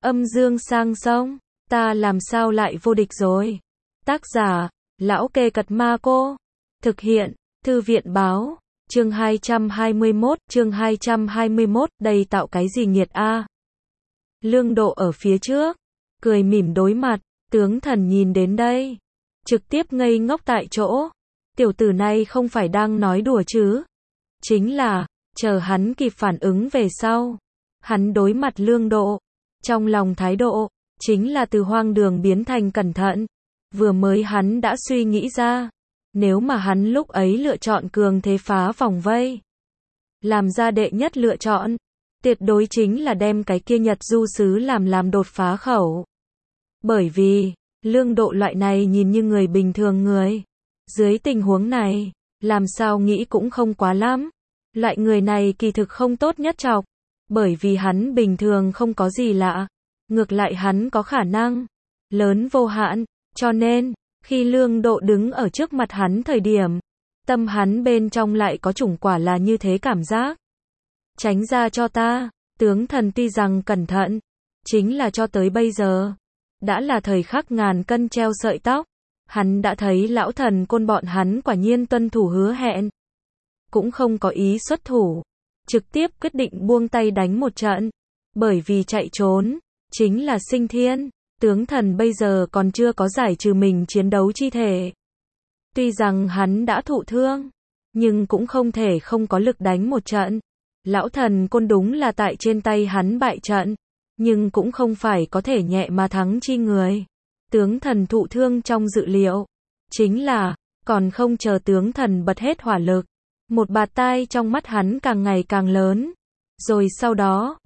Âm dương sang sông, ta làm sao lại vô địch rồi. Tác giả, Lão Kê Cật Ma Cô. Thực hiện, Thư viện báo. Chương 221, đây tạo cái gì nghiệt a? Lương Độ ở phía trước, cười mỉm đối mặt, tướng thần nhìn đến đây, trực tiếp ngây ngốc tại chỗ. Tiểu tử này không phải đang nói đùa chứ? Chính là, chờ hắn kịp phản ứng về sau, hắn đối mặt Lương Độ, trong lòng thái độ, chính là từ hoang đường biến thành cẩn thận. Vừa mới hắn đã suy nghĩ ra, nếu mà hắn lúc ấy lựa chọn cường thế phá vòng vây, làm ra đệ nhất lựa chọn, tuyệt đối chính là đem cái kia Nhật Du Sứ làm đột phá khẩu. Bởi vì, Lương Độ loại này nhìn như người bình thường người, dưới tình huống này, làm sao nghĩ cũng không quá lắm. Loại người này kỳ thực không tốt nhất chọc, bởi vì hắn bình thường không có gì lạ, ngược lại hắn có khả năng lớn vô hạn, cho nên, khi Lương Độ đứng ở trước mặt hắn thời điểm, tâm hắn bên trong lại có chủng quả là như thế cảm giác. Tránh ra cho ta, tướng thần tuy rằng cẩn thận, chính là cho tới bây giờ, đã là thời khắc ngàn cân treo sợi tóc, hắn đã thấy lão thần côn bọn hắn quả nhiên tuân thủ hứa hẹn, cũng không có ý xuất thủ, trực tiếp quyết định buông tay đánh một trận, bởi vì chạy trốn, chính là sinh thiên. Tướng thần bây giờ còn chưa có giải trừ mình chiến đấu chi thể. Tuy rằng hắn đã thụ thương, nhưng cũng không thể không có lực đánh một trận. Lão thần côn đúng là tại trên tay hắn bại trận, nhưng cũng không phải có thể nhẹ mà thắng chi người. Tướng thần thụ thương trong dự liệu, chính là, còn không chờ tướng thần bật hết hỏa lực, một bạt tai trong mắt hắn càng ngày càng lớn. Rồi sau đó,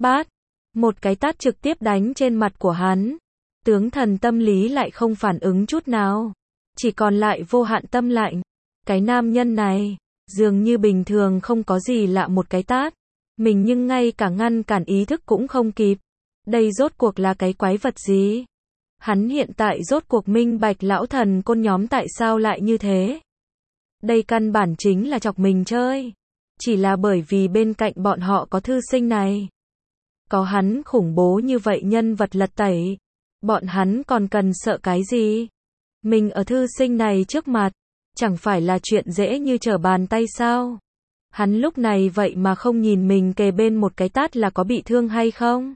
một cái tát trực tiếp đánh trên mặt của hắn. Tướng thần tâm lý lại không phản ứng chút nào, chỉ còn lại vô hạn tâm lạnh. Cái nam nhân này, dường như bình thường không có gì lạ một cái tát, mình nhưng ngay cả ngăn cản ý thức cũng không kịp. Đây rốt cuộc là cái quái vật gì? Hắn hiện tại rốt cuộc minh bạch lão thần côn nhóm tại sao lại như thế. Đây căn bản chính là chọc mình chơi. Chỉ là bởi vì bên cạnh bọn họ có thư sinh này. Có hắn khủng bố như vậy nhân vật lật tẩy. Bọn hắn còn cần sợ cái gì? Mình ở thư sinh này trước mặt, chẳng phải là chuyện dễ như trở bàn tay sao? Hắn lúc này vậy mà không nhìn mình kề bên một cái tát là có bị thương hay không?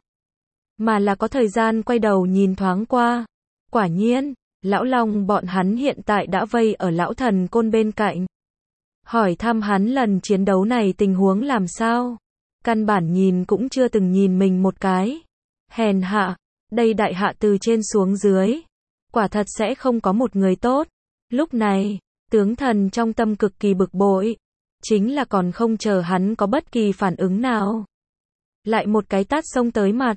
Mà là có thời gian quay đầu nhìn thoáng qua. Quả nhiên, lão long bọn hắn hiện tại đã vây ở lão thần côn bên cạnh. Hỏi thăm hắn lần chiến đấu này tình huống làm sao? Căn bản nhìn cũng chưa từng nhìn mình một cái. Hèn hạ. Đây đại hạ từ trên xuống dưới, quả thật sẽ không có một người tốt. Lúc này, tướng thần trong tâm cực kỳ bực bội, chính là còn không chờ hắn có bất kỳ phản ứng nào. Lại một cái tát xông tới mặt,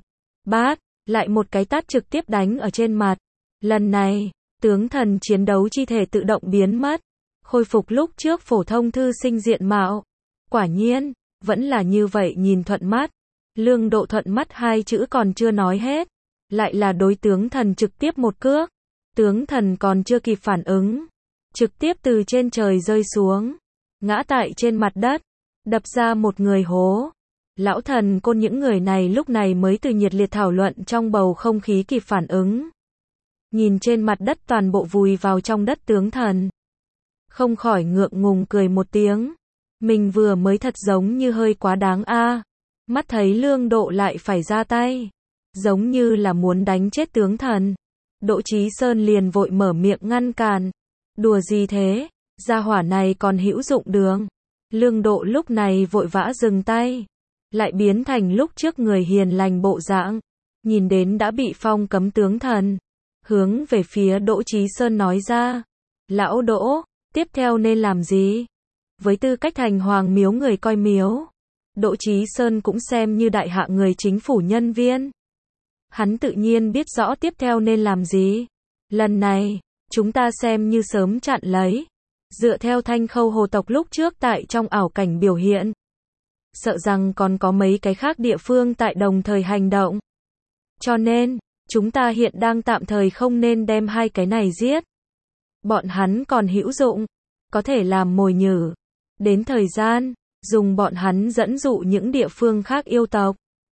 lại một cái tát trực tiếp đánh ở trên mặt. Lần này, tướng thần chiến đấu chi thể tự động biến mất, khôi phục lúc trước phổ thông thư sinh diện mạo. Quả nhiên, vẫn là như vậy nhìn thuận mắt. Lương Độ thuận mắt hai chữ còn chưa nói hết. Lại là đối tướng thần trực tiếp một cước. Tướng thần còn chưa kịp phản ứng, trực tiếp từ trên trời rơi xuống, ngã tại trên mặt đất, đập ra một người hố. Lão thần côn những người này lúc này mới từ nhiệt liệt thảo luận trong bầu không khí kịp phản ứng. Nhìn trên mặt đất toàn bộ vùi vào trong đất tướng thần, không khỏi ngượng ngùng cười một tiếng. Mình vừa mới thật giống như hơi quá đáng a. Mắt thấy Lương Độ lại phải ra tay, giống như là muốn đánh chết tướng thần. Đỗ Chí Sơn liền vội mở miệng ngăn cản. Đùa gì thế, gia hỏa này còn hữu dụng đường. Lương Độ lúc này vội vã dừng tay, lại biến thành lúc trước người hiền lành bộ dạng. Nhìn đến đã bị phong cấm tướng thần, hướng về phía Đỗ Chí Sơn nói ra. Lão Đỗ, tiếp theo nên làm gì? Với tư cách thành hoàng miếu người coi miếu, Đỗ Chí Sơn cũng xem như đại hạ người chính phủ nhân viên. Hắn tự nhiên biết rõ tiếp theo nên làm gì. Lần này, chúng ta xem như sớm chặn lấy. Dựa theo Thanh Khâu hồ tộc lúc trước tại trong ảo cảnh biểu hiện, sợ rằng còn có mấy cái khác địa phương tại đồng thời hành động. Cho nên, chúng ta hiện đang tạm thời không nên đem hai cái này giết. Bọn hắn còn hữu dụng, có thể làm mồi nhử. Đến thời gian, dùng bọn hắn dẫn dụ những địa phương khác yêu tộc.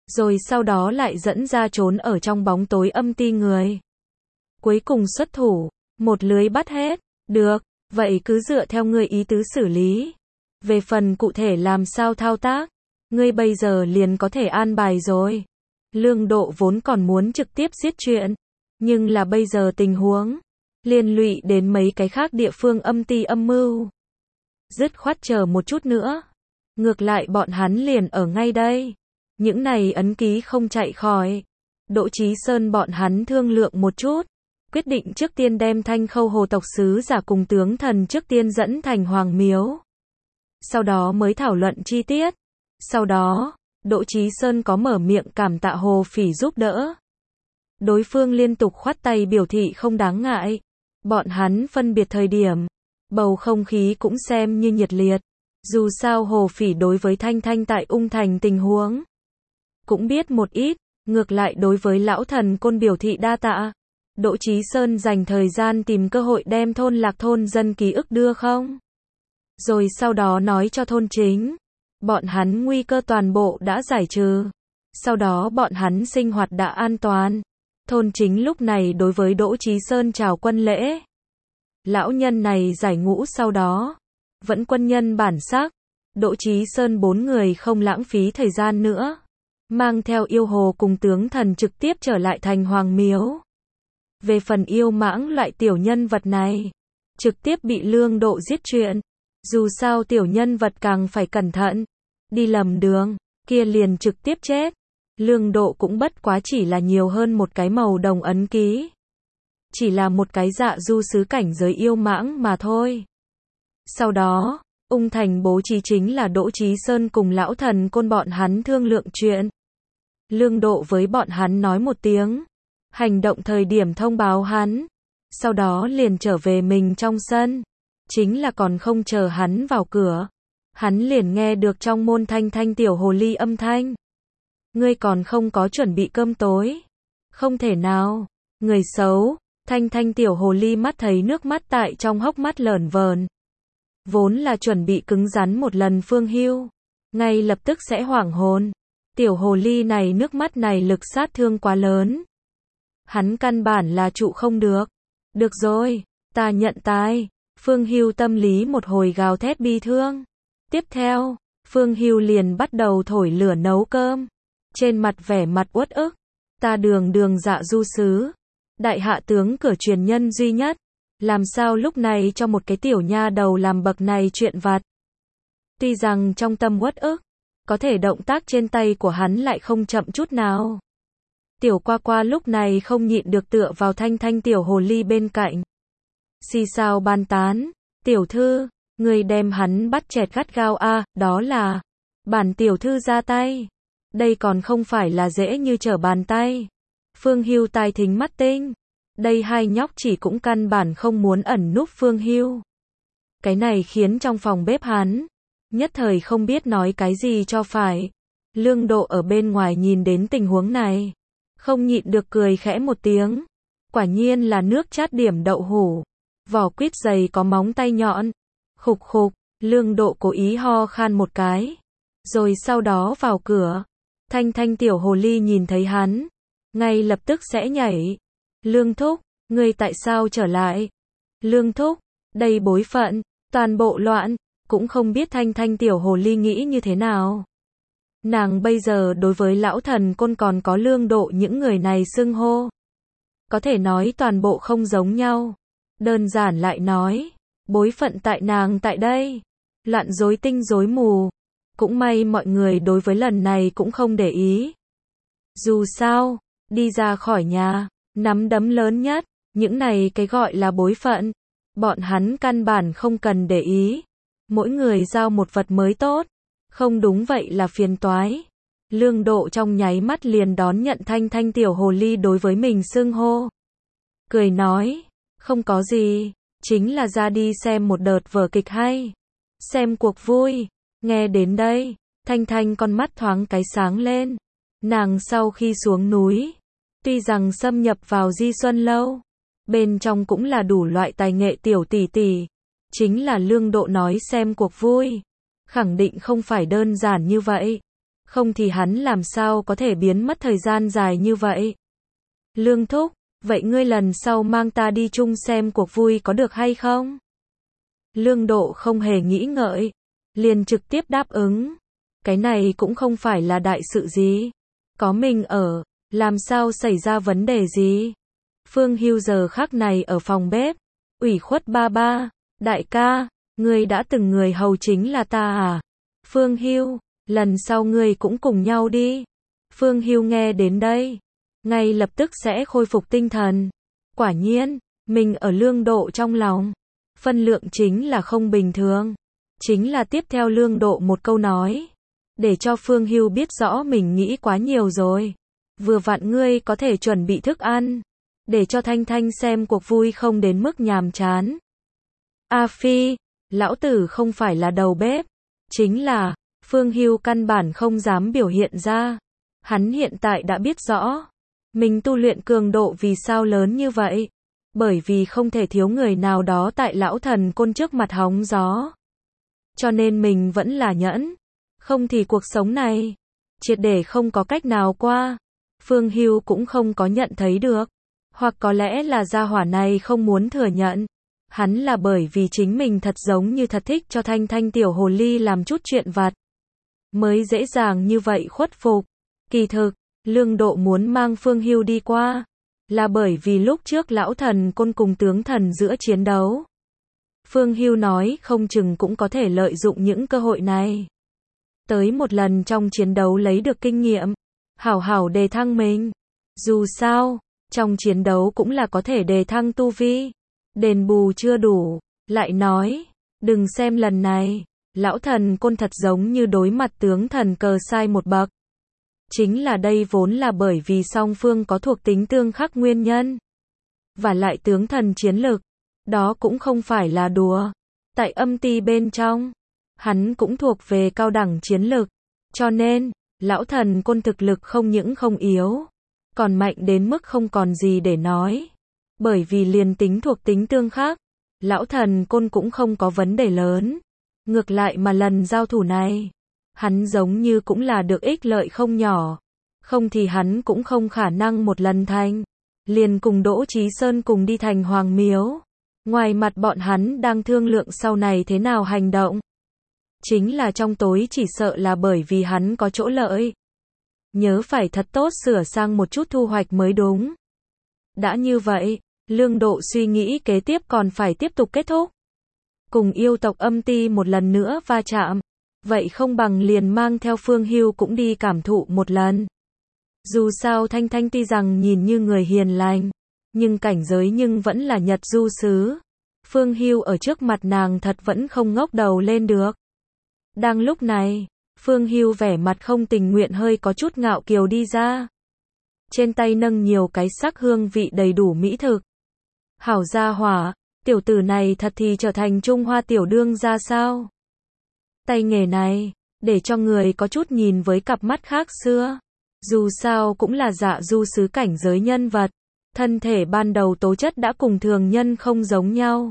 rồi sau đó lại dẫn ra trốn ở trong bóng tối âm ti người. Cuối cùng xuất thủ, một lưới bắt hết. Được, vậy cứ dựa theo ngươi ý tứ xử lý. Về phần cụ thể làm sao thao tác, ngươi bây giờ liền có thể an bài rồi. Lương Độ vốn còn muốn trực tiếp giết chuyện, nhưng là bây giờ tình huống liên lụy đến mấy cái khác địa phương âm ti âm mưu. Dứt khoát chờ một chút nữa. Ngược lại bọn hắn liền ở ngay đây. Những này ấn ký không chạy khỏi. Đỗ Chí Sơn bọn hắn thương lượng một chút, quyết định trước tiên đem Thanh Khâu Hồ tộc sứ giả cùng tướng thần trước tiên dẫn thành Hoàng Miếu. Sau đó mới thảo luận chi tiết. Sau đó, Đỗ Chí Sơn có mở miệng cảm tạ Hồ Phỉ giúp đỡ. Đối phương liên tục khoát tay biểu thị không đáng ngại. Bọn hắn phân biệt thời điểm, bầu không khí cũng xem như nhiệt liệt. Dù sao Hồ Phỉ đối với Thanh Thanh tại Ung Thành tình huống cũng biết một ít, ngược lại đối với lão thần côn biểu thị đa tạ. Đỗ Chí Sơn dành thời gian tìm cơ hội đem thôn Lạc thôn dân ký ức đưa không. Rồi sau đó nói cho thôn chính, bọn hắn nguy cơ toàn bộ đã giải trừ. Sau đó bọn hắn sinh hoạt đã an toàn. Thôn chính lúc này đối với Đỗ Chí Sơn chào quân lễ. Lão nhân này giải ngũ sau đó, vẫn quân nhân bản sắc. Đỗ Chí Sơn 4 người không lãng phí thời gian nữa, mang theo yêu hồ cùng tướng thần trực tiếp trở lại thành Hoàng Miếu. Về phần yêu mãng loại tiểu nhân vật này, trực tiếp bị Lương Độ giết chuyện. Dù sao tiểu nhân vật càng phải cẩn thận, đi lầm đường, kia liền trực tiếp chết. Lương Độ cũng bất quá chỉ là nhiều hơn một cái màu đồng ấn ký. Chỉ là một cái dạ du sứ cảnh giới yêu mãng mà thôi. Sau đó, Ung Thành bố trí chính là Đỗ Chí Sơn cùng lão thần côn bọn hắn thương lượng chuyện. Lương Độ với bọn hắn nói một tiếng, hành động thời điểm thông báo hắn. Sau đó liền trở về mình trong sân. Chính là còn không chờ hắn vào cửa, hắn liền nghe được trong môn Thanh Thanh tiểu hồ ly âm thanh. Ngươi còn không có chuẩn bị cơm tối. Không thể nào. Người xấu. Thanh Thanh tiểu hồ ly mắt thấy nước mắt tại trong hốc mắt lởn vởn. Vốn là chuẩn bị cứng rắn một lần Phương Hưu, ngay lập tức sẽ hoảng hồn. Tiểu hồ ly này nước mắt này lực sát thương quá lớn. Hắn căn bản là trụ không được. Được rồi, ta nhận tài. Phương Hưu tâm lý một hồi gào thét bi thương. Tiếp theo, Phương Hưu liền bắt đầu thổi lửa nấu cơm. Trên mặt vẻ mặt uất ức. Ta đường dạ du sứ, đại hạ tướng cửa truyền nhân duy nhất. Làm sao lúc này cho một cái tiểu nha đầu làm bậc này chuyện vặt. Tuy rằng trong tâm uất ức, có thể động tác trên tay của hắn lại không chậm chút nào. Tiểu qua qua lúc này không nhịn được tựa vào Thanh Thanh tiểu hồ ly bên cạnh. Xì xào bàn tán, tiểu thư, người đem hắn bắt chẹt gắt gao a, đó là bản tiểu thư ra tay. Đây còn không phải là dễ như trở bàn tay. Phương Hưu tai thính mắt tinh. Đây hai nhóc chỉ cũng căn bản không muốn ẩn núp Phương Hưu. Cái này khiến trong phòng bếp hắn nhất thời không biết nói cái gì cho phải. Lương Độ ở bên ngoài nhìn đến tình huống này, không nhịn được cười khẽ một tiếng. Quả nhiên là nước chát điểm đậu hũ. Vỏ quýt dày có móng tay nhọn. Khục khục, Lương Độ cố ý ho khan một cái. Rồi sau đó vào cửa. Thanh Thanh tiểu hồ ly nhìn thấy hắn, ngay lập tức sẽ nhảy. Lương thúc, ngươi tại sao trở lại? Lương thúc, đây bối phận, toàn bộ loạn, cũng không biết Thanh Thanh tiểu hồ ly nghĩ như thế nào. Nàng bây giờ đối với lão thần côn còn có Lương Độ những người này xưng hô, có thể nói toàn bộ không giống nhau. Đơn giản lại nói, bối phận tại nàng tại đây, loạn rối tinh rối mù. Cũng may mọi người đối với lần này cũng không để ý. Dù sao, đi ra khỏi nhà, nắm đấm lớn nhất, những này cái gọi là bối phận, bọn hắn căn bản không cần để ý. Mỗi người giao một vật mới tốt, không đúng vậy là phiền toái. Lương Độ trong nháy mắt liền đón nhận Thanh Thanh tiểu hồ ly đối với mình xưng hô. Cười nói, không có gì, chính là ra đi xem một đợt vở kịch hay, xem cuộc vui. Nghe đến đây, Thanh Thanh con mắt thoáng cái sáng lên. Nàng sau khi xuống núi, tuy rằng xâm nhập vào Di Xuân Lâu, bên trong cũng là đủ loại tài nghệ tiểu tỷ tỷ. Chính là Lương Độ nói xem cuộc vui, khẳng định không phải đơn giản như vậy. Không thì hắn làm sao có thể biến mất thời gian dài như vậy. Lương thúc, vậy ngươi lần sau mang ta đi chung xem cuộc vui có được hay không? Lương Độ không hề nghĩ ngợi, liền trực tiếp đáp ứng. Cái này cũng không phải là đại sự gì. Có mình ở, làm sao xảy ra vấn đề gì? Phương Hưu giờ khắc này ở phòng bếp, ủy khuất ba ba, đại ca, ngươi đã từng người hầu chính là ta à? Phương Hưu, lần sau ngươi cũng cùng nhau đi. Phương Hưu nghe đến đây, ngay lập tức sẽ khôi phục tinh thần. Quả nhiên, mình ở Lương Độ trong lòng, phân lượng chính là không bình thường. Chính là tiếp theo Lương Độ một câu nói, để cho Phương Hưu biết rõ mình nghĩ quá nhiều rồi. Vừa vặn ngươi có thể chuẩn bị thức ăn, để cho Thanh Thanh xem cuộc vui không đến mức nhàm chán. A Phi, lão tử không phải là đầu bếp. Chính là, Phương Hưu căn bản không dám biểu hiện ra. Hắn hiện tại đã biết rõ, mình tu luyện cường độ vì sao lớn như vậy. Bởi vì không thể thiếu người nào đó tại lão thần côn trước mặt hóng gió. Cho nên mình vẫn là nhẫn. Không thì cuộc sống này, triệt để không có cách nào qua. Phương Hưu cũng không có nhận thấy được. Hoặc có lẽ là gia hỏa này không muốn thừa nhận. Hắn là bởi vì chính mình thật giống như thật thích cho Thanh Thanh tiểu hồ ly làm chút chuyện vặt. Mới dễ dàng như vậy khuất phục. Kỳ thực, Lương Độ muốn mang Phương Hưu đi qua. Là bởi vì lúc trước lão thần côn cùng tướng thần giữa chiến đấu. Phương Hưu nói không chừng cũng có thể lợi dụng những cơ hội này. Tới một lần trong chiến đấu lấy được kinh nghiệm. Hảo hảo đề thăng mình. Dù sao, trong chiến đấu cũng là có thể đề thăng tu vi. Đền bù chưa đủ. Lại nói, đừng xem lần này, lão thần côn thật giống như đối mặt tướng thần cờ sai một bậc. Chính là đây vốn là bởi vì song phương có thuộc tính tương khắc nguyên nhân. Và lại tướng thần chiến lực, đó cũng không phải là đùa. Tại âm ti bên trong, hắn cũng thuộc về cao đẳng chiến lực. Cho nên, lão thần côn thực lực không những không yếu, còn mạnh đến mức không còn gì để nói. Bởi vì liền tính thuộc tính tương khắc, lão thần côn cũng không có vấn đề lớn. Ngược lại mà lần giao thủ này, hắn giống như cũng là được ích lợi không nhỏ. Không thì hắn cũng không khả năng một lần thành. Liền cùng Đỗ Chí Sơn cùng đi thành Hoàng Miếu. Ngoài mặt bọn hắn đang thương lượng sau này thế nào hành động. Chính là trong tối chỉ sợ là bởi vì hắn có chỗ lợi. Nhớ phải thật tốt sửa sang một chút thu hoạch mới đúng. Đã như vậy, Lương Độ suy nghĩ kế tiếp còn phải tiếp tục kết thúc. Cùng yêu tộc âm ti một lần nữa va chạm. Vậy không bằng liền mang theo Phương Hưu cũng đi cảm thụ một lần. Dù sao Thanh Thanh tuy rằng nhìn như người hiền lành, nhưng cảnh giới nhưng vẫn là Nhật du sứ. Phương Hưu ở trước mặt nàng thật vẫn không ngóc đầu lên được. Đang lúc này, Phương Hưu vẻ mặt không tình nguyện hơi có chút ngạo kiều đi ra. Trên tay nâng nhiều cái sắc hương vị đầy đủ mỹ thực. Hảo gia hỏa, tiểu tử này thật thì trở thành Trung Hoa tiểu đương gia sao? Tay nghề này, để cho người có chút nhìn với cặp mắt khác xưa. Dù sao cũng là dạ du sứ cảnh giới nhân vật. Thân thể ban đầu tố chất đã cùng thường nhân không giống nhau.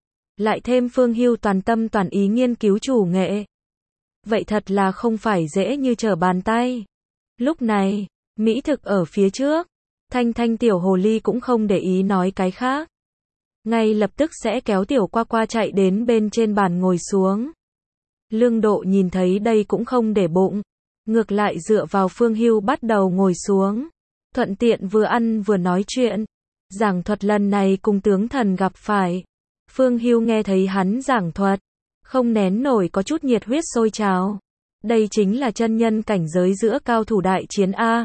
Lại thêm Phương Hưu toàn tâm toàn ý nghiên cứu chủ nghệ. Vậy thật là không phải dễ như trở bàn tay. Lúc này, mỹ thực ở phía trước. Thanh Thanh tiểu hồ ly cũng không để ý nói cái khác. Ngay lập tức sẽ kéo tiểu qua qua chạy đến bên trên bàn ngồi xuống. Lương Độ nhìn thấy đây cũng không để bụng. Ngược lại dựa vào Phương Hưu bắt đầu ngồi xuống. Thuận tiện vừa ăn vừa nói chuyện. Giảng thuật lần này cùng tướng thần gặp phải. Phương Hưu nghe thấy hắn giảng thuật. Không nén nổi có chút nhiệt huyết sôi trào. Đây chính là chân nhân cảnh giới giữa cao thủ đại chiến A.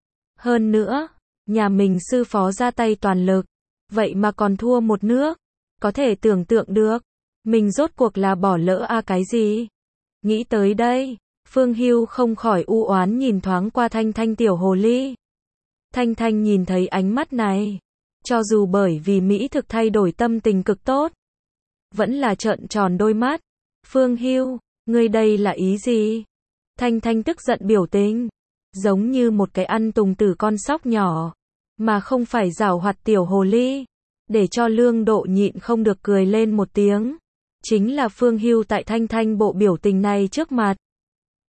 Hơn nữa, nhà mình sư phó ra tay toàn lực. Vậy mà còn thua một nước. Có thể tưởng tượng được. Mình rốt cuộc là bỏ lỡ A cái gì? Nghĩ tới đây, Phương Hưu không khỏi u oán nhìn thoáng qua Thanh Thanh tiểu hồ ly. Thanh Thanh nhìn thấy ánh mắt này. Cho dù bởi vì mỹ thực thay đổi tâm tình cực tốt. Vẫn là trợn tròn đôi mắt. Phương Hưu, ngươi đây là ý gì? Thanh Thanh tức giận biểu tình. Giống như một cái ăn tùng tử con sóc nhỏ. Mà không phải giảo hoạt tiểu hồ ly. Để cho Lương Độ nhịn không được cười lên một tiếng. Chính là Phương Hưu tại Thanh Thanh bộ biểu tình này trước mặt.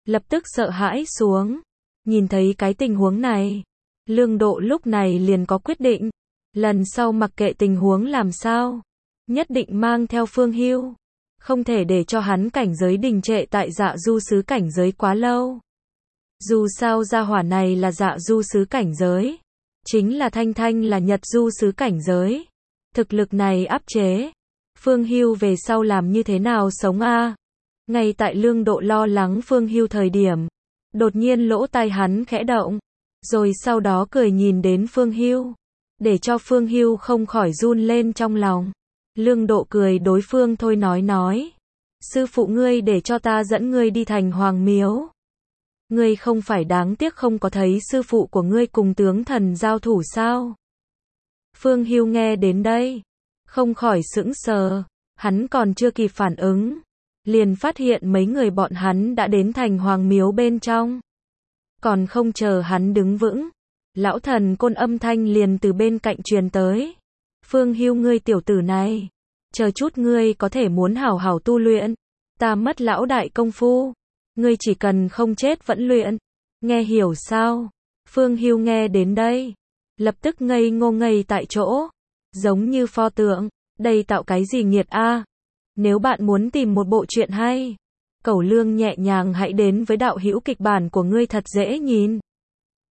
lập tức sợ hãi xuống. Nhìn thấy cái tình huống này, Lương Độ lúc này liền có quyết định. Lần sau mặc kệ tình huống làm sao, nhất định mang theo Phương Hưu. Không thể để cho hắn cảnh giới đình trệ tại Dạ Du Sứ cảnh giới quá lâu. Dù sao gia hỏa này là Dạ Du Sứ cảnh giới, chính là Thanh Thanh là Nhật Du Sứ cảnh giới. Thực lực này áp chế, Phương Hưu về sau làm như thế nào sống a? Ngay tại Lương Độ lo lắng Phương Hưu thời điểm, đột nhiên lỗ tai hắn khẽ động, rồi sau đó cười nhìn đến Phương Hưu, để cho Phương Hưu không khỏi run lên trong lòng. Lương Độ cười đối phương thôi nói, sư phụ ngươi để cho ta dẫn ngươi đi thành Hoàng Miếu. Ngươi không phải đáng tiếc không có thấy sư phụ của ngươi cùng tướng thần giao thủ sao? Phương Hưu nghe đến đây, không khỏi sững sờ, hắn còn chưa kịp phản ứng, liền phát hiện mấy người bọn hắn đã đến thành Hoàng Miếu bên trong. Còn không chờ hắn đứng vững, lão thần côn âm thanh liền từ bên cạnh truyền tới. Phương Hưu ngươi tiểu tử này, chờ chút ngươi có thể muốn hảo hảo tu luyện, ta mất lão đại công phu, ngươi chỉ cần không chết vẫn luyện, nghe hiểu sao? Phương Hưu nghe đến đây, lập tức ngây ngô ngây tại chỗ, giống như pho tượng, đây tạo cái gì nghiệt a? Nếu bạn muốn tìm một bộ truyện hay, Cẩu Lương nhẹ nhàng hãy đến với đạo hữu kịch bản của ngươi thật dễ nhìn.